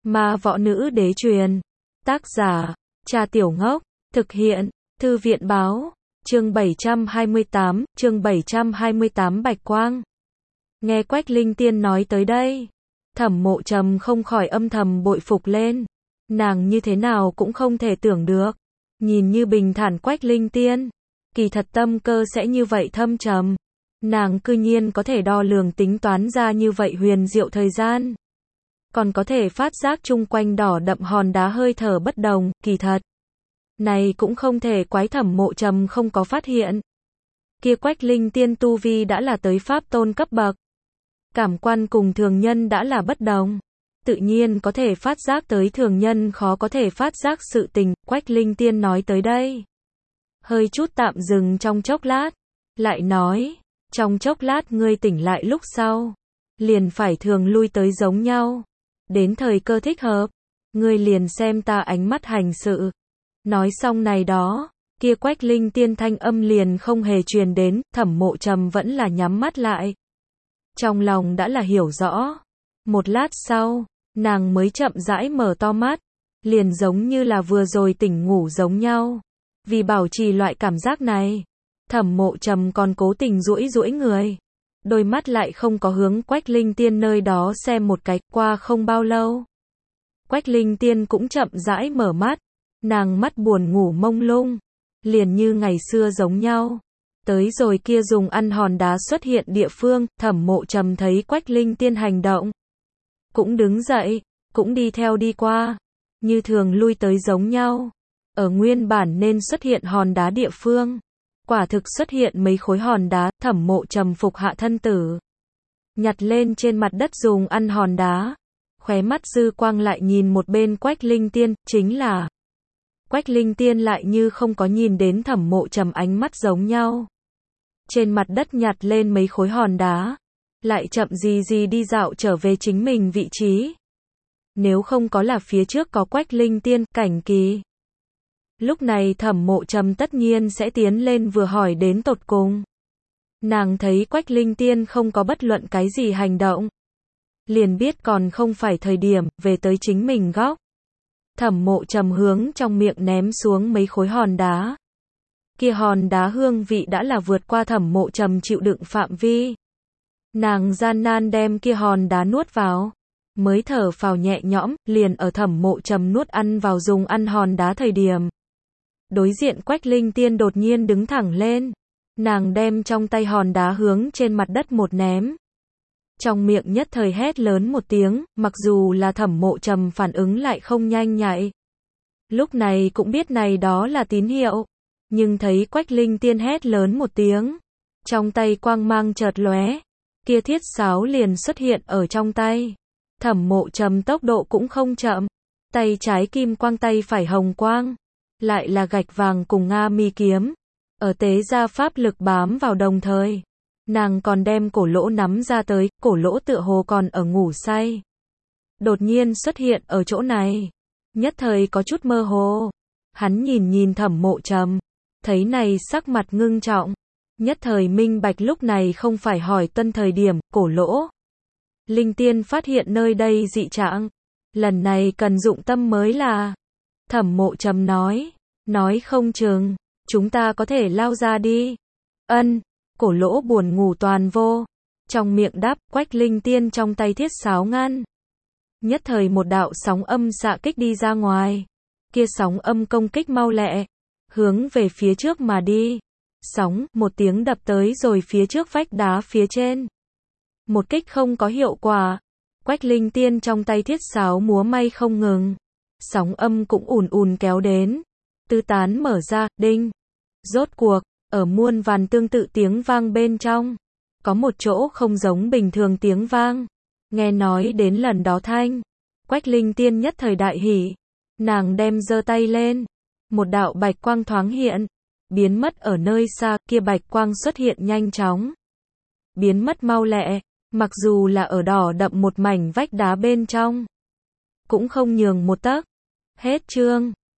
Ma võ nữ đế truyền. Tác giả, Trà Tiểu Ngốc. Thực hiện, Thư viện báo. Chương 728 Bạch Quang. Nghe Quách Linh Tiên nói tới đây, Thẩm Mộ Trầm không khỏi âm thầm bội phục lên. Nàng như thế nào cũng không thể tưởng được. Nhìn như bình thản Quách Linh Tiên, kỳ thật tâm cơ sẽ như vậy thâm trầm. Nàng cư nhiên có thể đo lường tính toán ra như vậy huyền diệu thời gian. Còn có thể phát giác chung quanh đỏ đậm hòn đá hơi thở bất đồng, kỳ thật. Này cũng không thể quái Thẩm Mộ Trầm không có phát hiện. Kia Quách Linh Tiên tu vi đã là tới pháp tôn cấp bậc. Cảm quan cùng thường nhân đã là bất đồng. Tự nhiên có thể phát giác tới thường nhân khó có thể phát giác sự tình. Quách Linh Tiên nói tới đây, hơi chút tạm dừng trong chốc lát, lại nói, trong chốc lát ngươi tỉnh lại lúc sau, liền phải thường lui tới giống nhau. Đến thời cơ thích hợp, ngươi liền xem ta ánh mắt hành sự. Nói xong này đó, kia Quách Linh Tiên thanh âm liền không hề truyền đến. Thẩm Mộ Trầm vẫn là nhắm mắt lại. Trong lòng đã là hiểu rõ. Một lát sau, nàng mới chậm rãi mở to mắt, liền giống như là vừa rồi tỉnh ngủ giống nhau. Vì bảo trì loại cảm giác này, Thẩm Mộ Trầm còn cố tình duỗi duỗi người. Đôi mắt lại không có hướng Quách Linh Tiên nơi đó xem một cái. Qua không bao lâu, Quách Linh Tiên cũng chậm rãi mở mắt. Nàng mắt buồn ngủ mông lung, liền như ngày xưa giống nhau. Tới rồi kia dùng ăn hòn đá xuất hiện địa phương, Thẩm Mộ Trầm thấy Quách Linh Tiên hành động, cũng đứng dậy, cũng đi theo đi qua, như thường lui tới giống nhau. Ở nguyên bản nên xuất hiện hòn đá địa phương, quả thực xuất hiện mấy khối hòn đá. Thẩm Mộ Trầm phục hạ thân tử, nhặt lên trên mặt đất dùng ăn hòn đá, khóe mắt dư quang lại nhìn một bên Quách Linh Tiên, chính là Quách Linh Tiên lại như không có nhìn đến Thẩm Mộ Trầm ánh mắt giống nhau. Trên mặt đất nhặt lên mấy khối hòn đá, lại chậm gì gì đi dạo trở về chính mình vị trí. Nếu không có là phía trước có Quách Linh Tiên, Cảnh Kỳ, lúc này Thẩm Mộ Trầm tất nhiên sẽ tiến lên vừa hỏi đến tột cùng. Nàng thấy Quách Linh Tiên không có bất luận cái gì hành động, liền biết còn không phải thời điểm, về tới chính mình góc. Thẩm Mộ Trầm hướng trong miệng ném xuống mấy khối hòn đá. Kia hòn đá hương vị đã là vượt qua Thẩm Mộ Trầm chịu đựng phạm vi. Nàng gian nan đem kia hòn đá nuốt vào, mới thở phào nhẹ nhõm. Liền ở Thẩm Mộ Trầm nuốt ăn vào dùng ăn hòn đá thời điểm, đối diện Quách Linh Tiên đột nhiên đứng thẳng lên. Nàng đem trong tay hòn đá hướng trên mặt đất một ném. Trong miệng nhất thời hét lớn một tiếng, mặc dù là Thẩm Mộ Trầm phản ứng lại không nhanh nhạy. Lúc này cũng biết này đó là tín hiệu. Nhưng thấy Quách Linh Tiên hét lớn một tiếng, trong tay quang mang chợt lóe, kia thiết sáo liền xuất hiện ở trong tay. Thẩm Mộ Trầm tốc độ cũng không chậm, tay trái kim quang tay phải hồng quang, lại là gạch vàng cùng Nga mi kiếm. Ở tế ra pháp lực bám vào đồng thời, nàng còn đem cổ lỗ nắm ra tới. Cổ lỗ tựa hồ còn ở ngủ say, đột nhiên xuất hiện ở chỗ này, nhất thời có chút mơ hồ. Hắn nhìn Thẩm Mộ Trầm, thấy này sắc mặt ngưng trọng, nhất thời minh bạch lúc này không phải hỏi tuân thời điểm. Cổ lỗ, Linh Tiên phát hiện nơi đây dị trạng, lần này cần dụng tâm mới là. Thẩm Mộ Trầm nói không chừng chúng ta có thể lao ra đi. Ân. Cổ lỗ buồn ngủ toàn vô, trong miệng đáp. Quách Linh Tiên trong tay thiết sáo ngăn, nhất thời một đạo sóng âm xạ kích đi ra ngoài. Kia sóng âm công kích mau lẹ, hướng về phía trước mà đi. Sóng một tiếng đập tới rồi phía trước vách đá phía trên. Một kích không có hiệu quả. Quách Linh Tiên trong tay thiết sáo múa may không ngừng, sóng âm cũng ùn ùn kéo đến. Tứ tán mở ra, đinh. Rốt cuộc, ở muôn vàn tương tự tiếng vang bên trong, có một chỗ không giống bình thường tiếng vang. Nghe nói đến lần đó thanh, Quách Linh Tiên nhất thời đại hỉ. Nàng đem giơ tay lên, một đạo bạch quang thoáng hiện, biến mất ở nơi xa. Kia bạch quang xuất hiện nhanh chóng, biến mất mau lẹ, mặc dù là ở đỏ đậm một mảnh vách đá bên trong, cũng không nhường một tấc. Hết chương.